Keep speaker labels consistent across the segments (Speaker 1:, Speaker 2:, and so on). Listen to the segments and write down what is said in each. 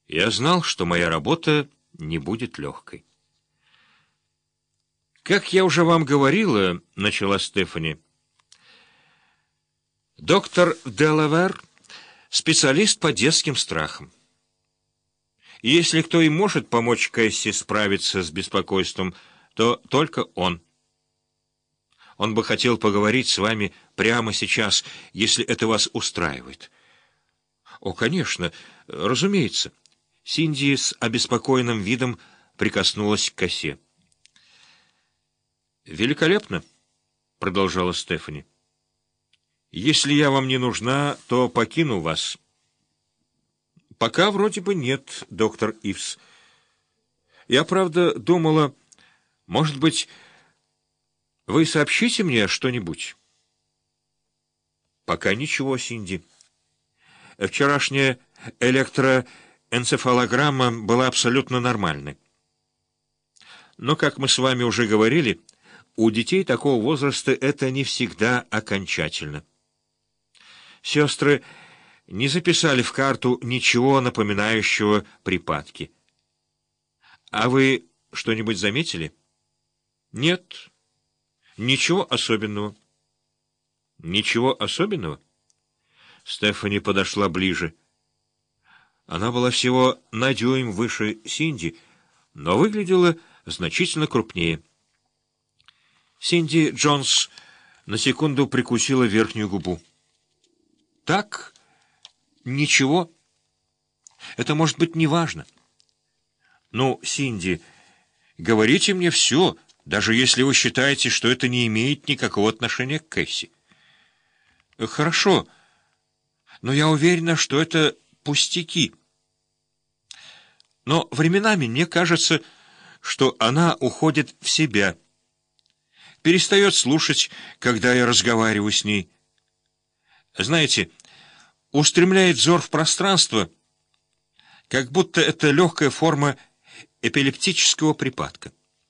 Speaker 1: Я знал, что моя работа не будет легкой. «Как я уже вам говорила, — начала Стефани, — доктор Делавер — специалист по детским страхам. И если кто и может помочь Кэсси справиться с беспокойством, то только он. Он бы хотел поговорить с вами прямо сейчас, если это вас устраивает». «О, конечно, разумеется». Синди с обеспокоенным видом прикоснулась к косе. «Великолепно», — продолжала Стефани. «Если я вам не нужна, то покину вас». «Пока вроде бы нет, доктор Ивс. Я, правда, думала, может быть, вы сообщите мне что-нибудь?» «Пока ничего, Синди. Вчерашняя электроэнцефалограмма была абсолютно нормальной. Но, как мы с вами уже говорили, у детей такого возраста это не всегда окончательно. Сестры не записали в карту ничего напоминающего припадки. А вы что-нибудь заметили? Нет, ничего особенного. Ничего особенного? Стефани подошла ближе. Она была всего на дюйм выше Синди, но выглядела значительно крупнее. Синди Джонс на секунду прикусила верхнюю губу. «Так, ничего. Это может быть неважно». «Ну, Синди, говорите мне все, даже если вы считаете, что это не имеет никакого отношения к Кэсси». «Хорошо, но я уверена, что это пустяки. Но временами мне кажется, что она уходит в себя, перестает слушать, когда я разговариваю с ней. Знаете, устремляет взор в пространство, как будто это легкая форма эпилептического припадка.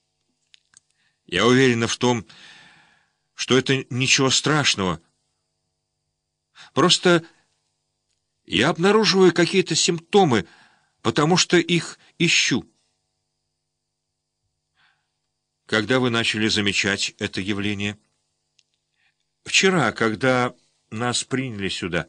Speaker 1: Я уверена в том, что это ничего страшного. Просто я обнаруживаю какие-то симптомы, потому что их ищу». «Когда вы начали замечать это явление?» «Вчера, когда нас приняли сюда».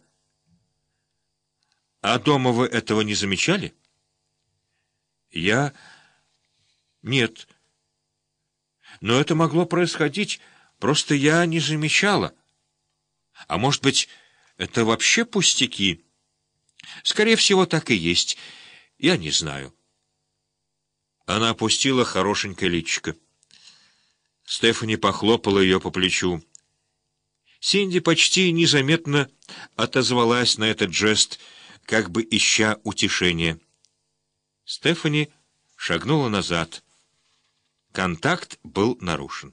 Speaker 1: «А дома вы этого не замечали?» «Я... Нет. Но это могло происходить, просто я не замечала. А может быть, это вообще пустяки?» «Скорее всего, так и есть. Я не знаю». Она опустила хорошенькое личико. Стефани похлопала ее по плечу. Синди почти незаметно отозвалась на этот жест, как бы ища утешения. Стефани шагнула назад. Контакт был нарушен.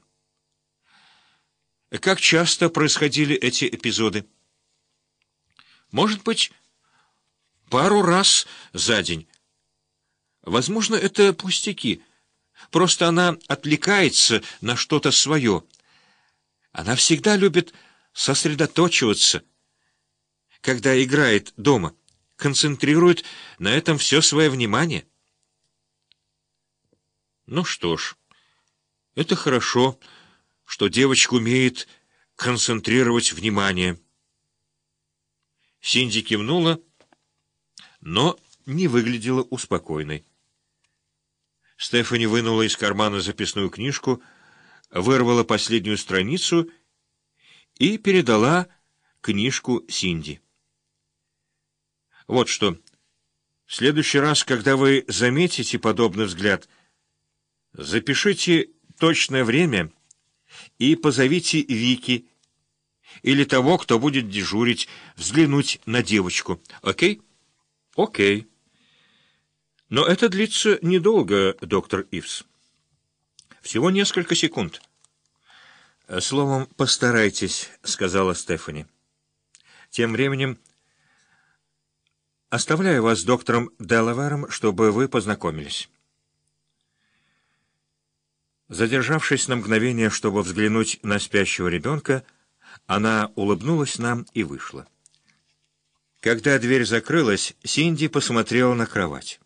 Speaker 1: «Как часто происходили эти эпизоды?» «Может быть, пару раз за день. Возможно, это пустяки. Просто она отвлекается на что-то свое. Она всегда любит сосредоточиваться, когда играет дома, концентрирует на этом все свое внимание». «Ну что ж, это хорошо, что девочка умеет концентрировать внимание». Синди кивнула, но не выглядела успокоенной. Стефани вынула из кармана записную книжку, вырвала последнюю страницу и передала книжку Синди. «Вот что. В следующий раз, когда вы заметите подобный взгляд, запишите точное время и позовите Вики или того, кто будет дежурить, взглянуть на девочку. Окей?» «Окей. Но это длится недолго, доктор Ивс. Всего несколько секунд». «Словом, постарайтесь», — сказала Стефани. «Тем временем оставляю вас с доктором Делавером, чтобы вы познакомились». Задержавшись на мгновение, чтобы взглянуть на спящего ребенка, она улыбнулась нам и вышла. Когда дверь закрылась, Синди посмотрела на кровать.